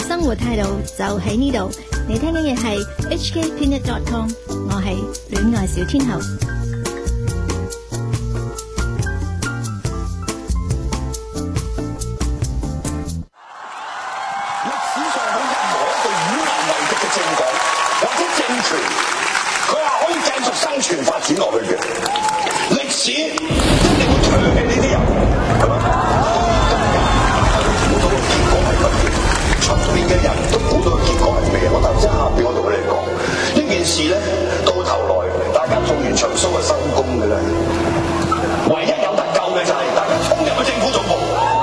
生活態度就喺呢度。你聽緊嘅係 hkpeanut.com， 我係戀愛小天后。 歷史上冇任何一個以民為敵嘅政黨或者政權，佢話可以繼續生存發展落去嘅。歷史一定會唾棄呢啲人，係咪？估到個結果係乜嘢？出面嘅人都估到個結果係咩？我頭先下邊我同佢哋講呢件事咧，到頭來大家做完場 show 就收工㗎啦。唯一有得救嘅就係大家衝入去政府總部。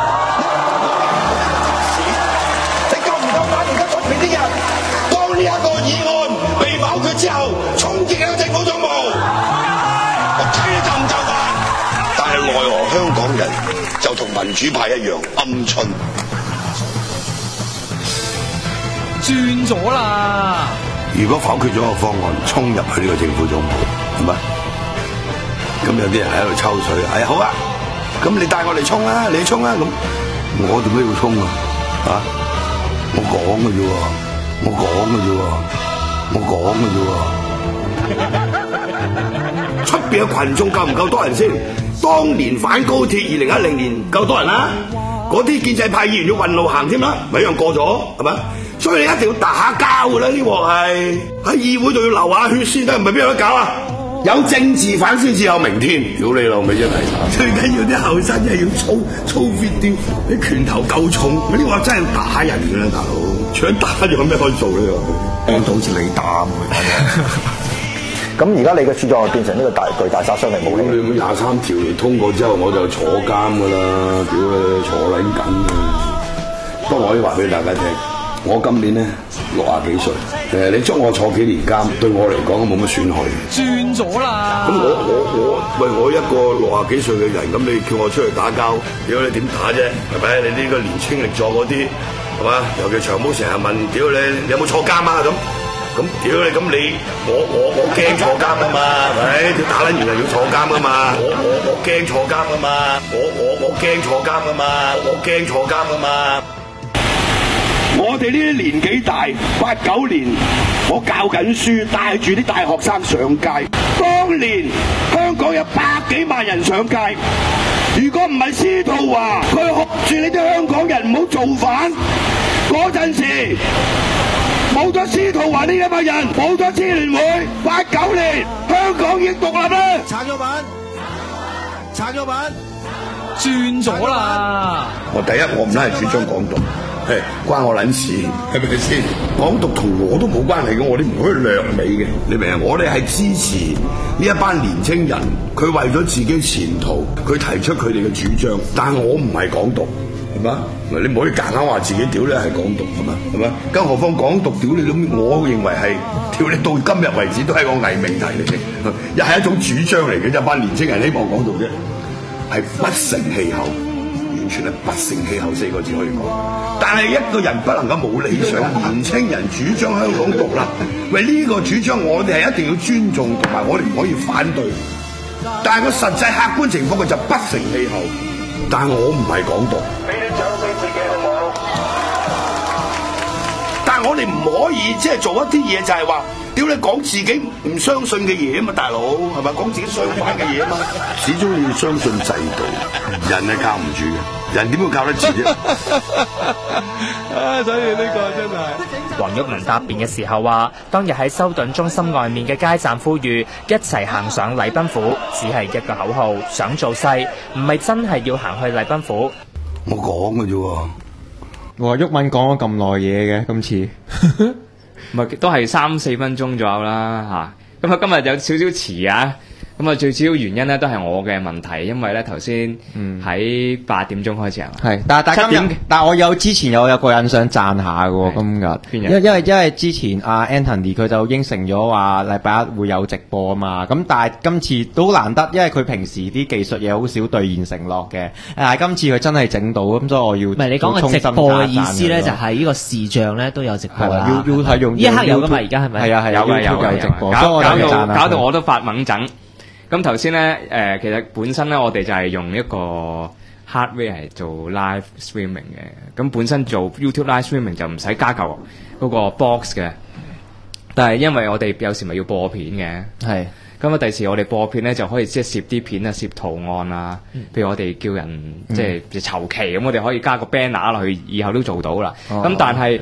呢一個議案被否決之後，衝擊喺政府總部，我睇你就唔就範。但係奈何香港人就同民主派一樣鵪鶉。 轉咗啦！ 如果否決咗個方案，衝入去呢個政府總部，係咪？咁有啲人喺度抽水，好啊，咁你帶我嚟衝啦，你衝啦，咁我做咩要衝啊？啊，我講嘅啫喎。我講嘅啫喎，出邊嘅群眾夠唔夠多人先？當年反高鐵2010年夠多人啦，嗰啲建制派議員要運路行添啦，咪一樣過咗係咪？所以你一定要打交㗎啦，呢鑊係喺議會度要流下血先得，唔係邊有得搞啊？有政治犯先至有明天，屌你老味真係！最緊要啲後生真係要操 fit 啲，啲拳頭夠重，呢鑊真係打人㗎啦，大佬！除咗打，仲有咩可以做呢？幫到好似你打咁嘅。 咁而家你嘅著作變成呢個巨大殺傷力武器。 你23條通過之後，我就坐監㗎啦，屌你坐撚緊嘅。不過我可以話俾大家聽，我今年咧60幾歲，你捉我坐幾年監，對我嚟講都冇乜損害。 轉咗啦！ 咁我一個60幾歲嘅人，咁你叫我出去打交，屌你點打啫？係咪？你呢個年青力壯嗰啲。係嘛？尤其長毛成日問：屌你有冇坐監啊？咁屌你咁你我驚坐監啊嘛？係咪？佢打撚完就要坐監噶嘛？我驚坐監啊嘛？我驚坐監啊嘛？我驚坐監啊嘛？我哋呢啲年紀大，89年我教緊書，帶住啲大學生上街。當年香港有100幾萬人上街。如果唔係司徒華，佢學住你啲香港人唔好造反，嗰陣時冇咗司徒華呢一班人，冇咗支聯會，89年香港已經獨立啦。 撐咗版， 轉咗啦！ 我第一我唔係主張港獨，關我撚事，係咪先？港獨同我都冇關係嘅，我哋唔可以掠美嘅，你明啊？我哋係支持呢一班年青人，佢為咗自己前途，佢提出佢哋嘅主張，但係我唔係港獨，係嘛？你唔可以夾硬話自己屌你係港獨，係嘛？係嘛？更何況港獨屌你咁，我認為係屌你到今日為止都係個偽命題嚟嘅，又係一種主張嚟嘅，一班年青人希望港獨啫，係不成氣候。完全係不成氣候4個字可以講，但係一個人不能夠冇理想，年青人主張香港獨立，喂呢個主張我哋係一定要尊重，同埋我哋唔可以反對。但係個實際客觀情況佢就不成氣候，但係我唔係港獨。俾你掌聲自己好唔好？但係我哋唔可以即係做一啲嘢，就係話屌你講自己唔相信嘅嘢啊嘛，大佬係咪講自己相反嘅嘢啊嘛？始終要相信制度，人係靠唔住嘅，人點會靠得住啫？ 所以呢個真係。 黃毓民答辯嘅時候話，當日喺修頓中心外面嘅街站呼籲一齊行上禮賓府，只係一個口號，想做勢，唔係真係要行去禮賓府。 我講嘅啫喎。 我話毓民講咗咁耐嘢嘅，今次唔係都係3-4分鐘左右啦嚇。咁啊今日有少少遲啊。咁啊，最主要原因咧都係我嘅問題，因為咧頭先喺8點鐘開始係嘛？ 係，但係我之前有個人想讚下嘅喎，今日邊日？因為之前阿 Anthony 佢就應承咗話禮拜1會有直播啊嘛，咁但係今次都難得，因為佢平時啲技術嘢好少兌現承諾嘅，但係今次佢真係整到，咁所以我要唔係你講嘅直播嘅意思咧，就係呢個視像咧都有直播啦，要係用呢一刻有㗎嘛？而家係咪？係啊係有直播， 搞到我都發猛整。咁頭先咧，其實本身咧，我哋就係用一個 hardware 係做 live streaming 嘅。咁本身做 YouTube live streaming 就唔使加舊嗰個 box 嘅，但係因為我哋有時咪要播片嘅， 係。 咁啊，第時我哋播片咧就可以即係攝啲片啊、攝圖案啊，譬如我哋叫人即係籌期咁，我哋可以加個 banner 落去，以後都做到啦。咁但係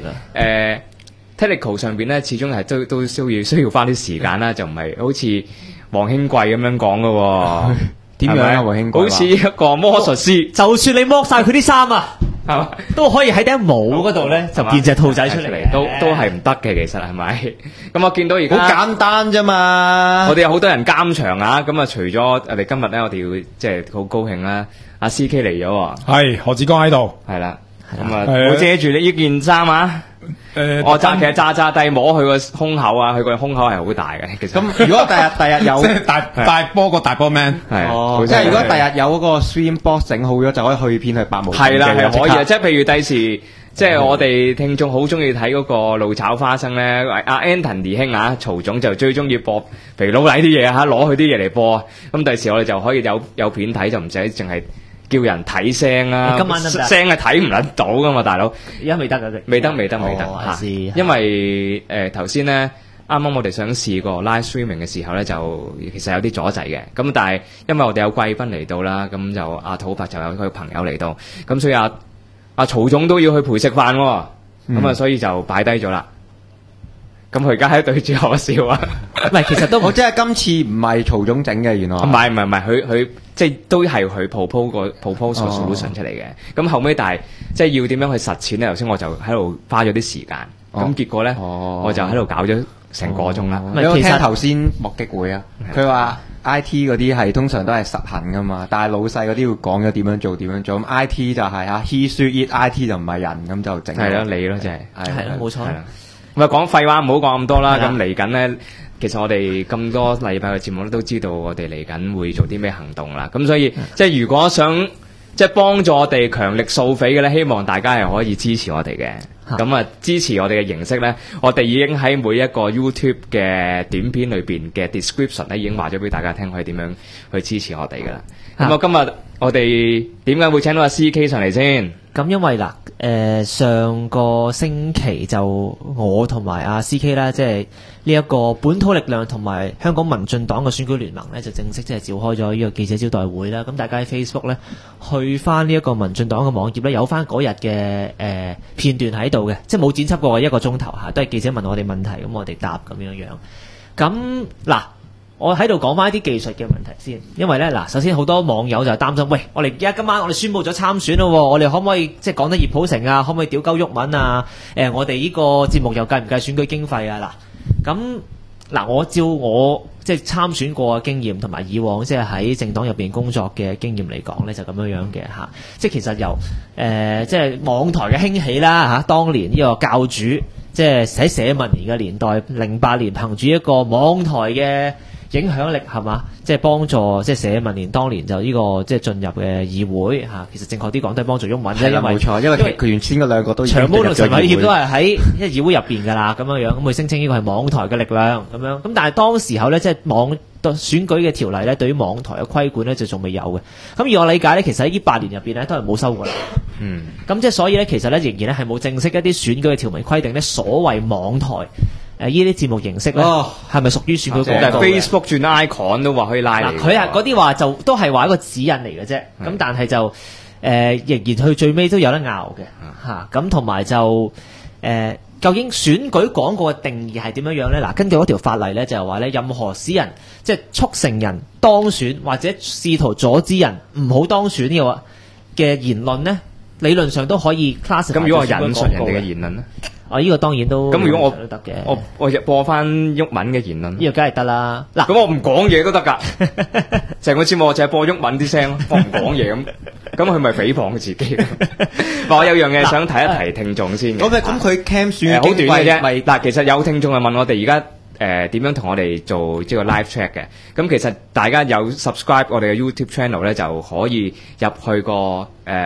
technical 上邊咧，始終係都需要花啲時間啦，就唔係好似黃興貴咁樣講嘅喎。 點樣啊？黃興貴好似一個魔術師， 就算你剝晒佢啲衫啊，係嘛，都可以喺頂帽嗰度咧就變隻兔仔出嚟， 都係唔得嘅，其實係咪？咁我見到而家好簡單啫嘛。 我哋有好多人監場啊，咁啊，除咗我哋今日咧，我哋要即係好高興啦，阿 CK 嚟咗喎。 係何志剛喺度， 係啦，咁啊，我遮住你呢件衫啊。我其實炸低摸佢個胸口啊，佢個胸口係好大嘅。其實咁如果第日有即係大波個大波 man， 係即係如果第日有嗰個 stream box 整好咗，就可以去片去白毛。 係啦，係可以啊。即係譬如第時，即係我哋聽眾好中意睇嗰個露炒花生咧，阿 Anthony 兄啊，曹總就最中意播肥佬黎啲嘢嚇，攞佢啲嘢嚟播。咁第時我哋就可以有片睇，就唔使淨係叫人睇聲啦， 今晚得唔得？ 聲係睇唔撚到噶嘛，大佬。 而家未得㗎， 未得嚇。因為頭先咧，啱啱我哋想試過 live streaming 嘅時候咧，就其實有啲阻滯嘅。咁但係因為我哋有貴賓嚟到啦，咁就阿土伯就有佢朋友嚟到，咁所以阿曹總都要去陪食飯喎。咁啊，所以就擺低咗啦。咁佢而家喺對住我笑啊！ 唔係，其實都我即係今次唔係曹總整嘅，原來唔係，佢即係都係佢 proposal solution 出嚟嘅。咁後尾但係即係要點樣去實踐咧？頭先我就喺度花咗啲時間，咁結果咧我就喺度搞咗成個鐘啦。 你有聽頭先目擊會啊？佢話 IT 嗰啲係通常都係實行噶嘛，但係老細嗰啲要講咗點樣做點樣做。咁 IT 就係he should eat，IT 就唔係人，咁就整。 係咯，你咯，即係係咯，冇錯。 咁啊，講廢話唔好講咁多啦。咁嚟緊咧，其實我哋咁多禮拜嘅節目咧，都知道我哋嚟緊會做啲咩行動啦。咁所以即係如果想即係幫助我哋強力掃匪嘅咧，希望大家係可以支持我哋嘅。咁啊，支持我哋嘅形式咧，我哋已經喺每一個 YouTube 嘅短片裏邊嘅 description 咧，已經話咗俾大家聽，可以點樣去支持我哋噶啦。咁今日我哋點解會請到阿 CK 上嚟先？ 咁因為嗱，上個星期就我同埋阿 CK 啦，即係呢一個本土力量同埋香港民進黨嘅選舉聯盟咧，就正式即係召開咗呢個記者招待會啦。咁大家喺 Facebook 咧，去翻呢一個民進黨嘅網頁咧，有翻嗰日嘅片段喺度嘅，即係冇剪輯過1個鐘頭嚇，都係記者問我哋問題，咁我哋答咁樣樣。咁嗱。我喺度講翻一啲技術嘅問題先，因為咧嗱，首先好多網友就擔心，喂，我哋而家今晚我哋宣布咗參選咯，我哋可唔可以即係講得葉普成啊？可唔可以屌鳩毓民啊？我哋呢個節目又計唔計選舉經費啊？嗱，我照我即係參選過嘅經驗同埋以往即係喺政黨入邊工作嘅經驗嚟講咧，就咁樣樣嘅嚇。即係其實由即係網台嘅興起啦嚇，當年呢個教主即係喺社民連嘅年代，08年憑住一個網台嘅影響力係嘛，即係幫助即係社民連當年就呢個即係進入嘅議會嚇。其實正確啲講都係幫助毓民啫，因為冇錯，因為佢原先嗰兩個都長毛同陳偉業都係喺一議會入邊㗎啦，咁樣樣咁佢聲稱呢個係網台嘅力量咁樣。咁但係當時候咧，即係選舉嘅條例咧，對於網台嘅規管咧就仲未有嘅。咁而我理解咧，其實喺呢8年入邊咧都係冇修過啦。咁即係所以咧，其實咧仍然咧係冇正式一啲選舉嘅條文規定咧，所謂網台呢啲節目形式咧係咪屬於選舉廣告？ 但係 Facebook 轉 icon 都話可以拉嚟。 佢係嗰啲話就都係話一個指引嚟嘅啫。咁但係就仍然去最尾都有得拗嘅嚇。咁同埋就究竟選舉廣告嘅定義係點樣樣咧？嗱，根據嗰條法例咧，就係話咧，任何使人即係促成人當選或者試圖阻止人唔好當選呢個嘅言論咧，理論上都可以 classify。咁如果我引述人哋嘅言論咧？ 呢個當然都咁。如果都得嘅， 我播翻毓民嘅言論， 呢個梗係得啦。嗱， 咁我唔講嘢都得㗎。成個節目我淨係播毓民啲聲，我唔講嘢咁佢咪誹謗佢自己？我有樣嘢想提一提聽眾先嘅。 咁佢 cam 選好短嘅啫。嗱，其實有聽眾係問我哋而家點樣同我哋做呢個 live chat 嘅？咁其實大家有 subscribe 我哋嘅 YouTube channel 咧，就可以入去個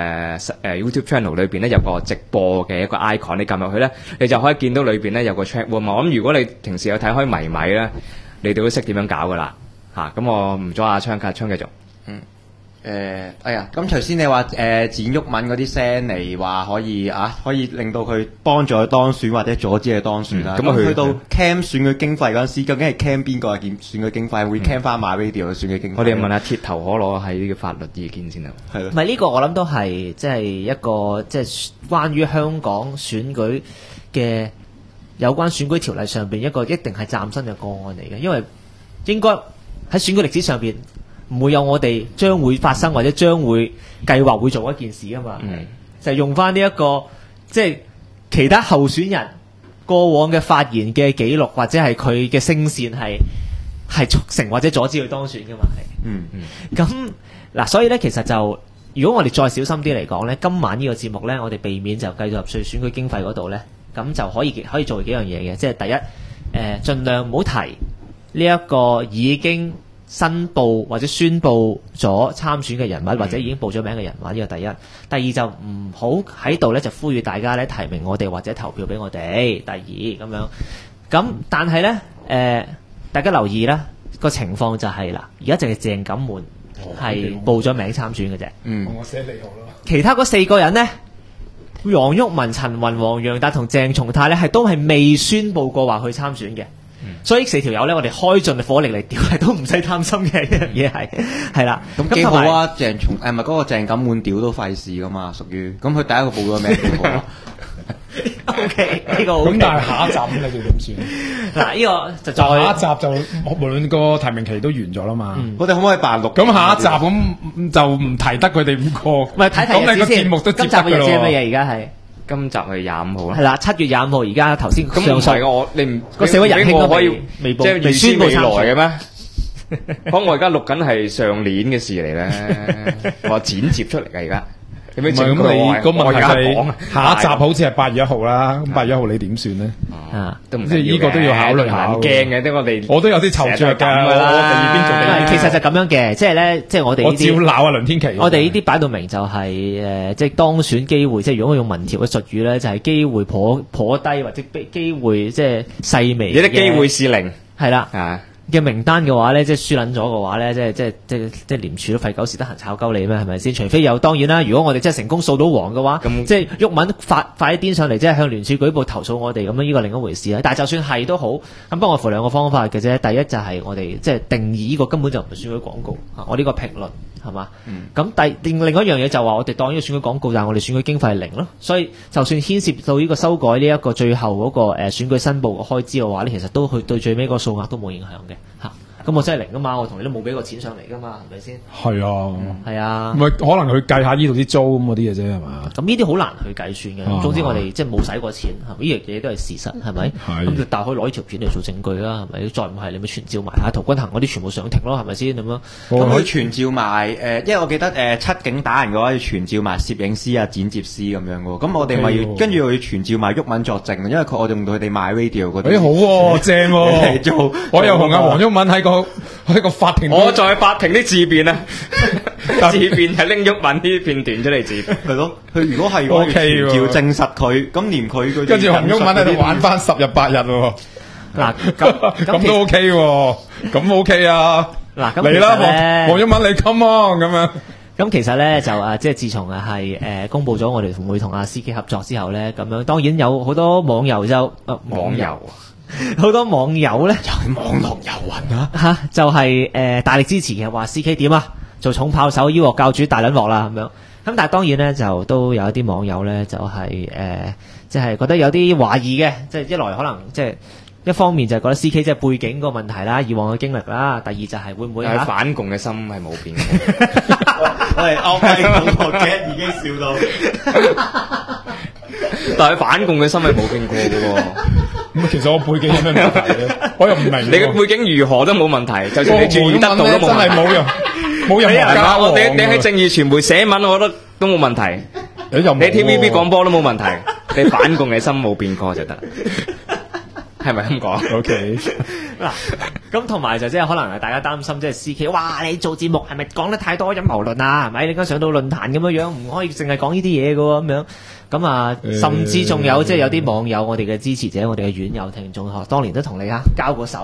YouTube channel 裏邊咧，有個直播嘅一個 icon，你撳入去咧，你就可以見到裏邊咧有個 chat room。我諗如果你平時有睇開迷米咧，你哋都識點樣搞噶啦嚇。咁我唔阻阿昌繼續。 哎呀，咁頭先你話展毓民嗰啲聲嚟話可以令到佢幫助佢當選或者阻止佢當選啦。咁去到 cam 選舉經費嗰陣時，究竟係 cam 邊個係選舉經費？會 cam 翻 MyRadio 嘅選舉經費？ 我哋問下鐵頭可攞喺呢個法律意見先啊。 係咯。 唔係呢個我諗都係即係一個即係關於香港選舉嘅有關選舉條例上邊一個一定係嶄新嘅個案嚟嘅，因為應該喺選舉歷史上邊唔會有我哋將會發生或者將會計劃會做一件事㗎嘛，就係用翻呢一個即係其他候選人過往嘅發言嘅記錄或者係佢嘅聲線係促成或者阻止佢當選㗎嘛，係。咁嗱，所以咧其實就如果我哋再小心啲嚟講咧，今晚呢個節目咧，我哋避免就繼續入去選舉經費嗰度咧，咁就可以做幾樣嘢嘅，即係第一，盡量唔好提呢一個已經申報或者宣佈咗參選嘅人物，或者已經報咗名嘅人物，呢個第一。第二就唔好喺度咧就呼籲大家咧提名我哋或者投票俾我哋。第二咁樣，咁但係咧大家留意啦，個情況就係啦，而家淨係鄭錦滿係報咗名參選嘅啫。 我寫你好啦。 其他嗰4個人呢，黃毓民、陳雲、黃洋達同鄭松泰咧，都係未宣佈過話去參選嘅。所以4條友咧，我哋開盡火力嚟屌，係都唔使擔心嘅一樣嘢係啦。 咁幾好啊！唔係嗰個鄭錦滿屌都費事噶嘛，屬於咁佢第一個報咗名幾好啊。 OK， 呢個咁但係下一集你哋點算？ 嗱，呢個就再下一集就無論個提名期都完咗啦嘛。 我哋可唔可以扮錄？ 咁下一集咁就唔提得佢哋5個。 唔係睇咁你個節目都接得㗎咯。 今集嘅日子係乜嘢？而家係今集係25號啦。 係啦，7月25號。而家頭先咁唔係嘅，我你唔個社會人興都可以未即係宣佈來嘅咩？可我而家錄緊係上年嘅事嚟咧，我剪接出嚟嘅而家。 唔係咁，你個問題係下一集好似係8月1號啦。咁8月1號你點算咧？ 都唔即係呢個都要考慮下。 驚嘅，即我都有啲籌著㗎。我第二邊做其實就咁樣嘅，即係咧，即係我哋我照鬧啊梁天琦。 我哋呢啲擺到明就係即係當選機會，即係如果我用民調嘅術語咧，就係機會頗低或者機會即係細微。 有啲機會是零， 係啦。嘅名單嘅話咧，即係輸撚咗嘅話咧，即係廉署都費狗屎得閒炒鳩你咩？係咪先？除非有當然啦，如果我哋真係成功掃到黃嘅話，即係毓民發啲癲上嚟，即係向聯署舉報投訴我哋咁樣，呢個另一回事啦。但係就算係都好，咁不外乎2個方法嘅啫。第一就係我哋即係定義呢個根本就唔係選舉廣告，我呢個評論係嘛？咁另一樣嘢就話我哋當呢個選舉廣告，但係我哋選舉經費係0咯。所以就算牽涉到呢個修改呢一個最後嗰個選舉申報嘅開支嘅話咧，其實都去對最尾個數額都冇影響嘅。咁我真係0噶嘛，我同你都冇俾過錢上嚟噶嘛，係咪先？係啊，係啊， 唔係可能佢計下呢度啲租咁嗰啲嘅啫，係嘛？ 咁呢啲好難去計算嘅。總之我哋即係冇使過錢，呢樣嘢都係事實，係咪？咁但係可以攞呢條片嚟做證據啦，係咪？再唔係你咪傳召埋下陶君行嗰啲全部上庭咯，係咪先咁樣？ 咁佢傳召埋因為我記得七警打人嘅話要傳召埋攝影師啊、剪接師咁樣嘅喎。咁我哋咪要跟住又要傳召埋毓民作證，因為我用到佢哋MyRadio嗰啲。 好喎，正喎！ 做我又同阿黃毓民喺個法庭， 我在法庭啲自辯啊，自辯係拎毓民啲片段出嚟自辯。 係咯，佢如果係我傳召證實佢，咁連佢跟住黃毓民喺度玩翻10日8日喎。 嗱， 咁都 OK 喎，咁 OK 啊。 嗱，咁嚟啦，黃毓民你 come on 咁樣。 咁其實咧就即係自從係公佈咗我哋會同阿 CK 合作之後咧，咁樣當然有好多網友就好多網友咧， 又係網絡遊魂啊！ 就係大力支持嘅，話 CK 點啊，做重炮手要鑊教主大撚鑊啦咁樣。咁但係當然咧，就都有一啲網友咧，就係即係覺得有啲懷疑嘅，即係一來可能即係一方面就係覺得 CK 即係背景個問題啦，以往嘅經歷啦；第二就係會唔會反共嘅心係冇變嘅。 喂，我同學嘅已經笑到， 但係反共嘅心係冇變過嘅喎。 咁其實我背景有咩問題咧？我又唔明。你嘅背景如何都冇問題，就算你注意得到都冇問題。 真係冇任何交往。 你喺正義傳媒寫文，我覺得都冇問題。你 TVB 廣播都冇問題。你反共嘅心冇變過就得。係咪咁講 ？OK 嗱，咁同埋就即係可能係大家擔心，即係 CK，哇！你做節目係咪講得太多陰謀論啊？係咪？你而家上到論壇咁樣，唔可以淨係講呢啲嘢嘅喎，咁樣。咁啊，甚至仲有即係有啲網友，我哋嘅支持者，我哋嘅院友聽眾，當年都同你交過手，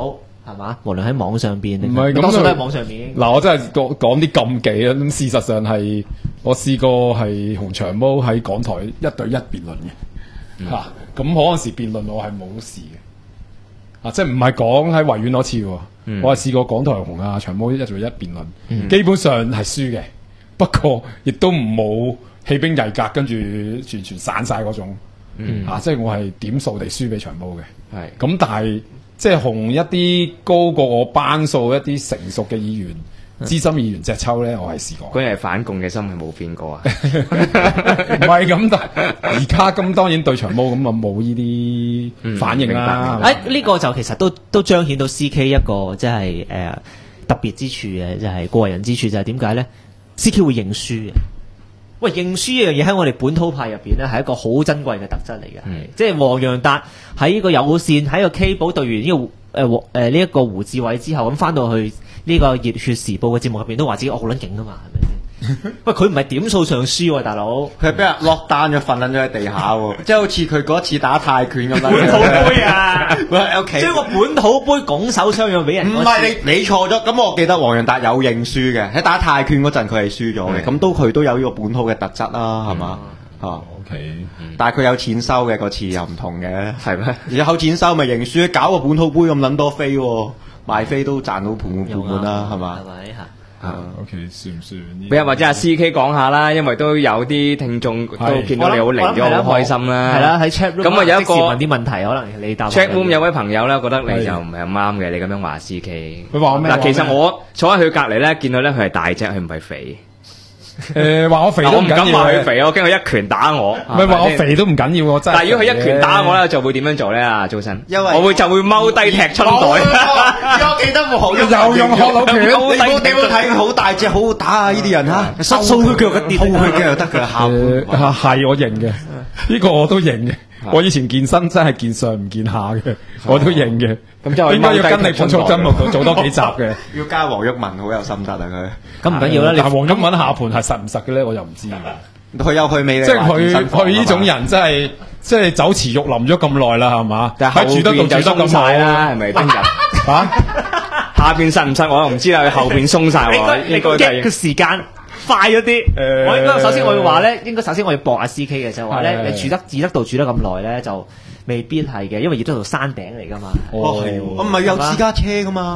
係嘛？無論喺網上邊， 唔係咁多數都係網上邊。 嗱，我真係講啲禁忌啊！咁事實上係我試過係同長毛喺港台1對1辯論嘅嚇，咁嗰陣時辯論我係冇事嘅，即係唔係講喺維園嗰次喎，我係試過港台同阿長毛1對1辯論，基本上係輸嘅，不過亦都唔冇氣兵曳格，跟住完全散晒嗰種，即係我係點數地輸俾長毛嘅，咁但係。即係同一啲高過我班數一啲成熟嘅議員、資深議員隻抽咧，我係試過。 嗰日反共嘅心係冇變過啊！ 唔係咁，但而家咁當然對長毛咁啊冇呢啲反應啦。 呢個就其實都彰顯到 CK 一個即係特別之處嘅，就係個人之處就係點解咧 ？CK 會認輸嘅。喂，認輸呢樣嘢喺我哋本土派入邊咧，係一個好珍貴嘅特質嚟嘅。即係黃洋達喺呢個有線喺個 K 寶對完呢一個胡志偉之後，咁翻到去呢個熱血時報嘅節目入邊都話自己好撚勁噶嘛，係咪先？喂，佢唔係點數上輸喎，大佬， 佢係俾人落單咗，瞓撚咗喺地下喎，即係好似佢嗰次打泰拳咁樣。 本土杯啊， OK， 將個本土杯拱手相讓俾人。 唔係你錯咗，咁我記得黃洋達有認輸嘅，喺打泰拳嗰陣佢係輸咗嘅，咁佢都有呢個本土嘅特質啦，係嘛 ？OK， 但係佢有錢收嘅，嗰次又唔同嘅，係咩？有錢收咪認輸，搞個本土杯咁撚多飛喎，賣飛都賺到盤滿啦，係嘛？ 係咪嚇？ OK，算唔算？ 俾人或者阿 CK 講下啦，因為都有啲聽眾都見到你好嚟咗，好開心啦。 係啦，喺 chat room 咁啊有一個問啲問題，可能你答。 chat room 有位朋友咧，覺得你就唔係咁啱嘅，你咁樣話 CK。 佢話咩？ 嗱，其實我坐喺佢隔離咧，見到咧佢係大隻，佢唔係肥。 話我肥都唔緊要， 我唔敢話佢肥，我驚佢一拳打我。 唔係話我肥都唔緊要，我真係。 但係如果佢一拳打我咧，就會點樣做咧？啊，早晨， 因為我就會踎低踢春袋。 我記得黃又用學老拳，你冇睇佢好大隻，好好打啊！呢啲人嚇，收佢腳嘅跌，收佢腳又得㗎， 係我認嘅，呢個我都認嘅。我以前健身真係見上唔見下嘅，我都認嘅。 咁就應該要跟你本草真木度做多幾集嘅。 要加黃毓民好有心得啊佢。 咁唔緊要啦， 但黃毓民下盤係實唔實嘅咧，我又唔知。 佢有佢味， 即係佢呢種人真係即係酒池肉林咗咁耐啦，係嘛？ 喺住得到住得咁耐啦，係咪？聽日下邊實唔實我又唔知啦，後邊鬆晒喎，應該係個時間。快咗啲，我應該首先我要話咧，應該首先我要駁阿 CK 嘅就係話咧，你住得度住得咁耐咧，就未必係嘅，因為熱得度山頂嚟噶嘛。 我唔係有私家車噶嘛，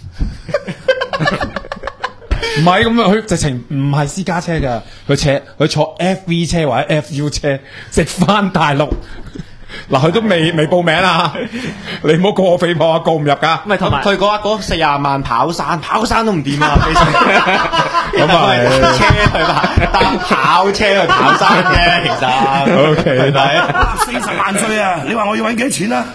唔係咁啊！佢直情唔係私家車噶，佢坐 FV 車或者 FU 車直翻大陸。嗱，佢都未報名啊！你唔好告我誹謗啊，告唔入噶。 唔係同埋佢嗰40萬跑山都唔掂啊！ 咁啊， 車去搭跑車去跑山啫，其實。 OK， 40萬歲啊！你話我要揾幾多錢啊？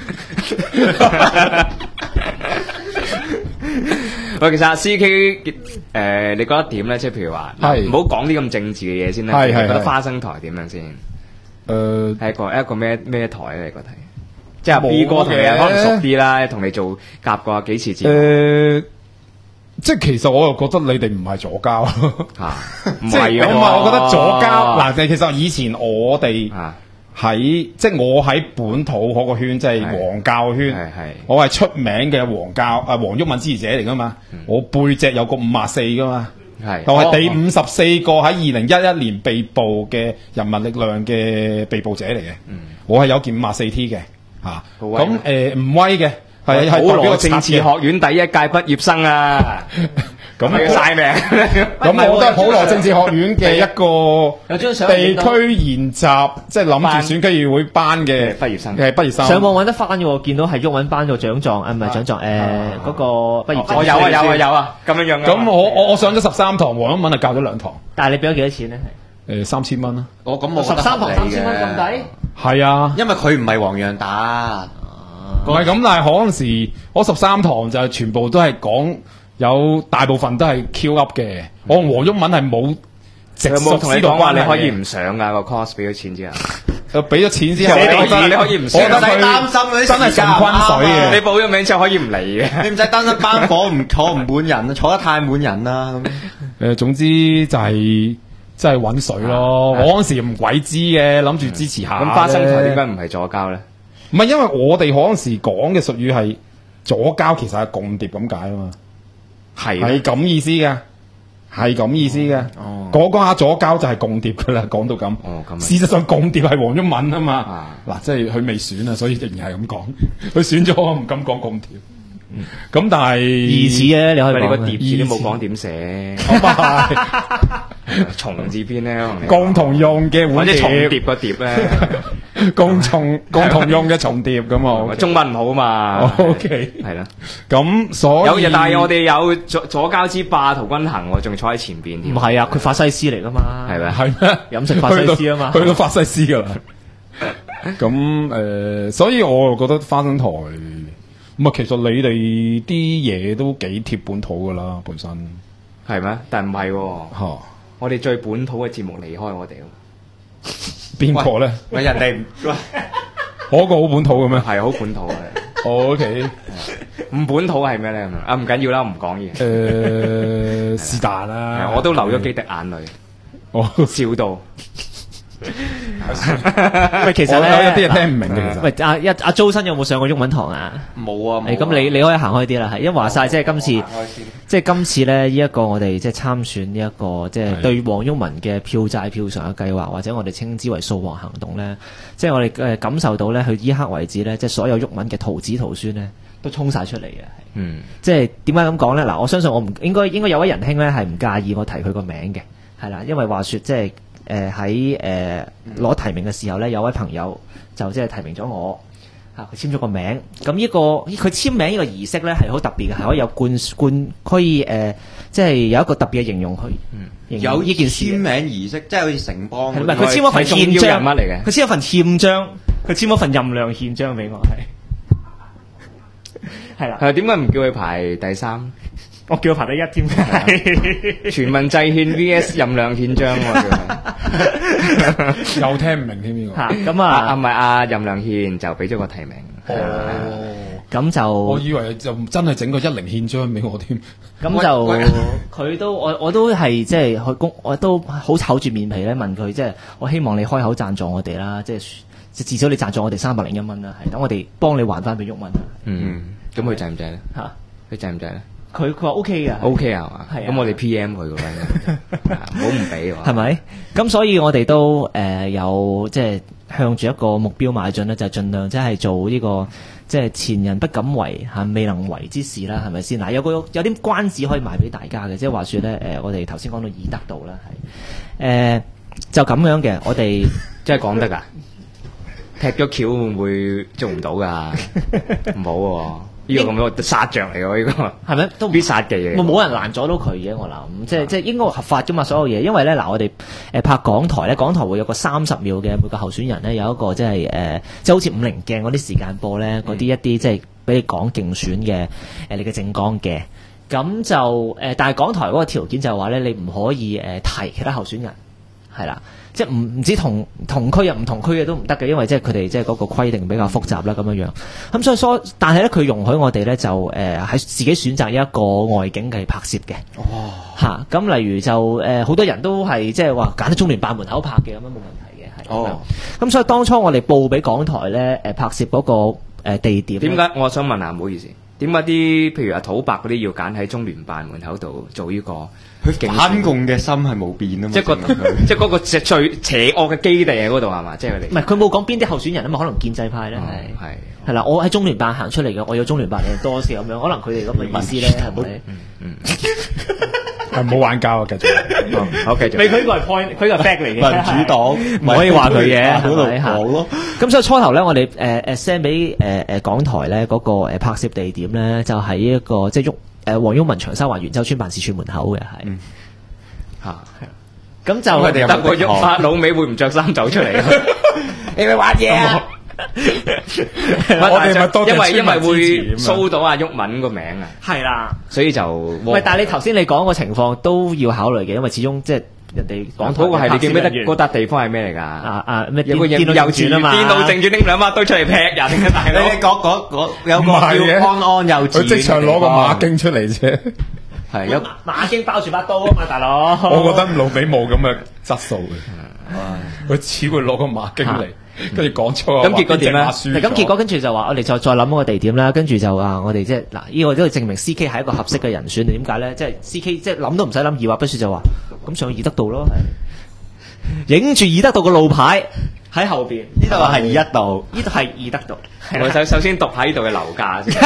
喂，其實 CK 你覺得點咧？即係譬如話，唔好講啲咁政治嘅嘢先啦。你覺得花生台點樣先？係一個咩台咧？你覺得？即係 B 哥同你可能熟啲啦，同你做夾過幾次節目。 即係其實我又覺得你哋唔係左膠嚇， 唔係我覺得左膠嗱，其實以前我哋喺即係我喺本土嗰個圈，即係黃教圈，我係出名嘅黃毓民支持者嚟噶嘛，我背脊有個54噶嘛。就係第54個喺2011年被捕嘅人民力量嘅被捕者嚟嘅，我係有件54T 嘅嚇，咁唔威嘅，係普羅政治學院第一屆畢業生啊，咁曬命， 咁我都係普羅政治學院嘅一個地區研習，即係諗住選區議會班嘅畢業生，係畢業生。 上網揾得翻嘅喎，見到係毓民班做獎狀，唔係獎狀，嗰個畢業證。 我有啊，咁樣。 咁我上咗13堂，黃毓民係教咗2堂。 但係你俾咗幾多錢咧？ 3000蚊啦。 咁我 13堂3000蚊咁抵？ 係啊， 因為佢唔係黃洋達。 唔係咁，但係嗰陣時我13堂就全部都係講。有大部分都係 Q up 嘅，我同黃毓民係冇直屬同你講話你可以唔上噶個 course 俾咗錢之後， 俾咗錢之後， 你可以唔上， 我唔使擔心嗰啲真係純昆水嘅。 你報咗名之後可以唔嚟嘅， 你唔使擔心班房坐唔滿人，坐得太滿人啦。 總之就係真係揾水咯。我嗰陣時唔鬼知嘅，諗住支持下。 咁花生台點解唔係左膠咧？ 唔係因為我哋嗰陣時講嘅術語係左膠其實係共諜咁解啊嘛， 係係咁意思嘅，係咁意思嘅。講下左膠就係共諜噶啦，講到咁。事實上共諜係黃毓民啊嘛。嗱，即係佢未選啊，所以仍然係咁講。佢選咗，我唔敢講共諜。咁但係疑似咧，你可以你個講碟字都冇講點寫，重字邊咧， 共同用嘅碗碟， 或者重疊個碟咧， 共同用嘅重疊咁啊。 中文唔好嘛。 OK， 係啦。 咁所以但係我哋有左膠之霸陶君行喎，仲坐喺前邊添。 唔係啊，佢法西斯嚟噶嘛。 係咪？ 係咩？ 飲食法西斯啊嘛。 去到法西斯噶啦。咁所以我覺得花生台。咁啊，其實你哋啲嘢都幾貼本土噶啦，本身係咩？但唔係喎，我哋最本土嘅節目離開我哋咯。 邊個咧？ 喂，人哋嗰個好本土嘅咩？ 係好本土嘅。 OK， 唔本土係咩咧？啊，唔緊要啦，唔講嘢。 是但啦， 我都流咗幾滴眼淚， 我笑到。 喂，其實咧有啲人聽唔明嘅。其實喂，阿周生有冇上過中文堂啊？ 冇啊。 咁你可以行開啲啦，係因為話晒即係今次咧呢一個我哋即係參選呢一個即係對黃毓民嘅票債票償嘅計劃，或者我哋稱之為掃黃行動咧，即係我哋感受到咧，去依刻為止咧，即係所有毓民嘅徒子徒孫咧都衝晒出嚟嘅。即係點解咁講咧？嗱，我相信我唔應該有位仁兄咧係唔介意我提佢個名嘅，係啦，因為話說即係。喺攞提名嘅時候咧，有位朋友就即係提名咗我，佢簽咗個名。咁呢個佢簽名呢個儀式咧係好特別嘅，係可以有可以即係有一個特別嘅形容佢。 有呢件簽名儀式，即係好似城邦。 唔係佢簽咗份憲章乜嚟嘅？ 佢簽咗份憲章，佢簽咗份任量憲章俾我係啦。 係點解唔叫佢排第三？ 我叫佢排第一添嘅， 全民制憲 V.S. 任量憲章喎， 又聽唔明添呢個。 咁啊， 唔係阿任量憲就俾咗個提名。 咁就我以為就真係整個10憲章俾我添。 咁就佢都我都係即係我都好厚住面皮咧問佢，即係我希望你開口贊助我哋啦，即係至少你贊助我哋301蚊啦，係等我哋幫你還翻俾毓民。 咁佢制唔制咧？佢制唔制咧？ 佢話 OK 嘅 ，OK 啊嘛，咁我哋 PM 佢嘅咧，唔好唔俾喎， 係咪？咁所以我哋都有即係向住一個目標邁進咧，就盡量即係做呢個即係前人不敢為未能為之事啦，係咪先？嗱，有啲關子可以賣俾大家嘅，即係話說咧我哋頭先講到以德道啦，係就咁樣嘅，我哋即係講得㗎，踢咗橋會唔會做唔到㗎？唔好喎。呢個咁樣殺著嚟喎，呢個係咪都必殺技嘅？ 冇人攔阻到佢嘅，我諗即係應該合法㗎嘛，所有嘢。因為咧嗱，我哋拍港台咧，港台會有個30秒嘅每個候選人咧有一個即係即係好似50鏡嗰啲時間播咧，嗰啲一啲即係俾你講競選嘅你嘅政綱嘅。咁就但係港台嗰個條件就係話咧，你唔可以提其他候選人，係啦。即係唔止同區啊，唔同區嘅都唔得嘅，因為即係佢哋即係嗰個規定比較複雜啦，咁樣樣。咁所以但係咧，佢容許我哋咧就喺自己選擇一個外景嘅拍攝嘅。咁例如就好多人都係即係話揀喺中聯辦門口拍嘅，咁樣冇問題嘅，係。咁所以當初我哋報俾港台咧拍攝嗰個地點。點解？我想問下，唔好意思，點解啲譬如阿土伯嗰啲要揀喺中聯辦門口度做呢個？ 佢反共嘅心係冇變啊嘛， 即係嗰個最邪惡嘅基地喺嗰度係嘛？即係佢哋。 唔係佢冇講邊啲候選人啊嘛，可能建制派咧係啦，我喺中聯辦行出嚟嘅，我有中聯辦嘅多啲咁樣，可能佢哋咁嘅意思咧係咪？ 係冇玩交啊！繼續， 好繼續。 佢呢個係 point，佢個 fact 嚟嘅。 民主黨唔可以話佢嘅， 喺度講咯。 咁所以初頭咧，我哋send 俾港台咧嗰個拍攝地點咧，就喺一個即係黃毓民長沙灣元州村辦事處門口嘅係咁就佢哋得個毓民老尾會唔着衫走出嚟？你咪玩嘢啊！ 我哋咪多謝因為會騷到阿毓民個名啊，係啦，所以就喂，但係你頭先你講個情況都要考慮嘅，因為始終即係人哋講嗰個係你記唔記得嗰笪地方係咩嚟㗎？ 咩有個電腦正傳啊嘛， 電腦正傳拎兩把刀出嚟劈人嘅大佬。 你講有個叫安安幼稚園， 佢即場攞個馬經出嚟啫。 係有馬經包住把刀啊嘛，大佬。 我覺得老尾冇咁嘅質素嘅，佢只會攞個馬經嚟。 跟住講錯。 咁結果點咧？ 咁咁結果跟住就話我哋再諗個地點啦，跟住就話我哋即係嗱，呢個都係證明 C K 係一個合適嘅人選。點解咧？即係 C K 即係諗都唔使諗，二話不說就話咁上義德道咯，影住義德道個路牌喺後邊，呢度係義德道，呢度係義德道。 我首先讀下呢度嘅樓價先。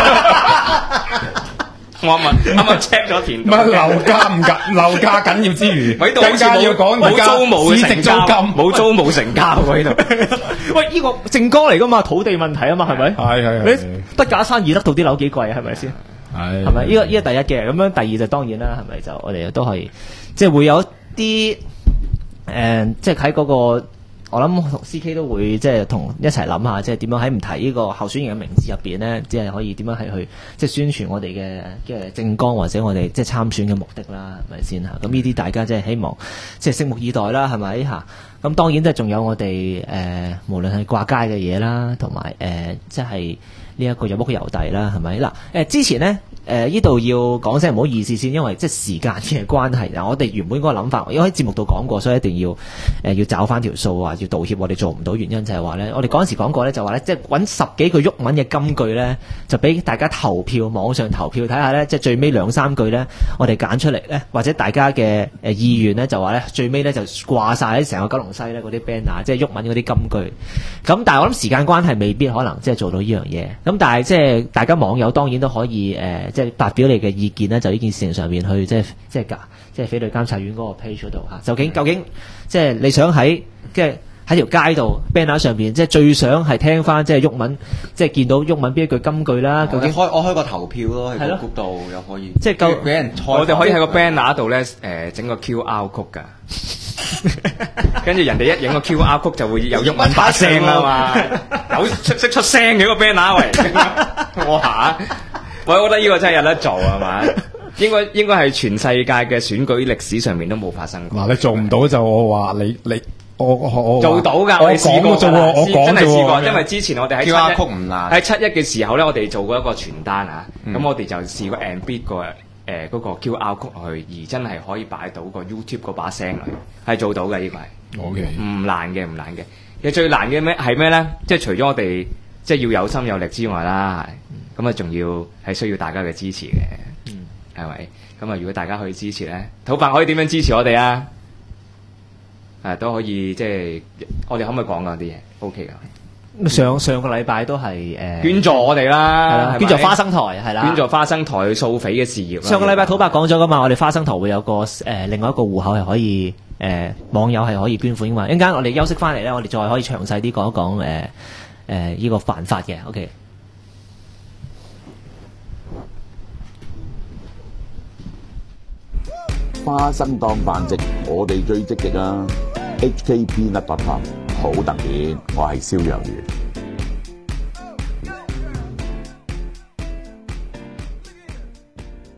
我啱啱 check 咗田。 唔係樓價緊要之餘， 更加要講冇租冇成交，冇租冇成交喎呢度。 喂，呢個政綱嚟噶嘛，土地問題啊嘛，係咪？ 係。 你筆架山義德道啲樓幾貴啊？係咪先？係咪？呢個第一嘅，咁樣第二就當然啦，係咪就我哋都係即係會有啲即係喺嗰個。我諗同 C.K 都會即係同一齊諗下，即係點樣喺唔提呢個候選人嘅名字入邊咧，即係可以點樣係去即係宣傳我哋嘅政綱或者我哋即係參選嘅目的啦，係咪先嚇？咁呢啲大家即係希望即係拭目以待啦，係咪嚇？咁當然即係仲有我哋無論係掛街嘅嘢啦，同埋即係呢一個入屋郵遞啦，係咪嗱？之前咧。呢度要講聲唔好意思先，因為即係時間嘅關係。嗱，我哋原本嗰個諗法，因為喺節目度講過，所以一定要找翻條數啊，要道歉。我哋做唔到原因就係話咧，我哋嗰陣時講過咧，就話咧，即係揾10幾句鬱文嘅金句咧，就俾大家投票，網上投票睇下咧，即係最尾2、3句咧，我哋揀出嚟咧，或者大家嘅意願咧，就話咧最尾咧就掛晒喺成個九龍西咧嗰啲 banner，即係鬱文嗰啲金句。咁但係我諗時間關係未必可能即係做到呢樣嘢。咁但係即係大家網友當然都可以即係發表你嘅意見咧，就呢件事情上面去即係匪類監察院嗰個 page 度嚇。究竟即係你想喺喺條街度 banner 上邊，即係最想係聽翻即係鬱文，即係見到鬱文邊一句金句啦。究竟我開個投票咯，喺個 group 度又可以， 即係俾人我哋可以喺個 banner 度咧整個 QR code 㗎。跟住人哋一影個 QR code 就會有鬱文把聲啊嘛，有識出聲嘅個 banner 喂，我嚇。我覺得呢個真係有得做係嘛？應該係全世界嘅選舉歷史上面都冇發生過。 嗱，你做唔到就我話你我做到㗎，我哋試過啫喎， 我講真係試過，因為之前我哋喺 QR code唔難喺7·1嘅時候咧，我哋做過一個傳單啊，咁我哋就試過 embed 個嗰個 QR code 落去，而真係可以擺到個 YouTube 嗰把聲嚟，係做到嘅呢個係。 OK， 唔難嘅。其實最難嘅係咩咧？即係除咗我哋即係要有心有力之外啦。咁啊，仲要係需要大家嘅支持嘅，係咪？咁啊，如果大家可以支持咧，土伯可以點樣支持我哋啊？都可以即係我哋可唔可以講嗰啲嘢 ？OK 噶。 上個禮拜都係捐助我哋啦， 捐助花生台係啦， 捐助花生台去掃匪嘅事業。 上個禮拜土伯講咗噶嘛，我哋花生台會有個另外一個戶口係可以網友係可以捐款噶嘛。一陣間我哋休息翻嚟咧，我哋再可以詳細啲講一講呢個辦法嘅。OK。 花生當飯食，我哋最積極啊！HKpeanut.com 好特別，我係蕭若元。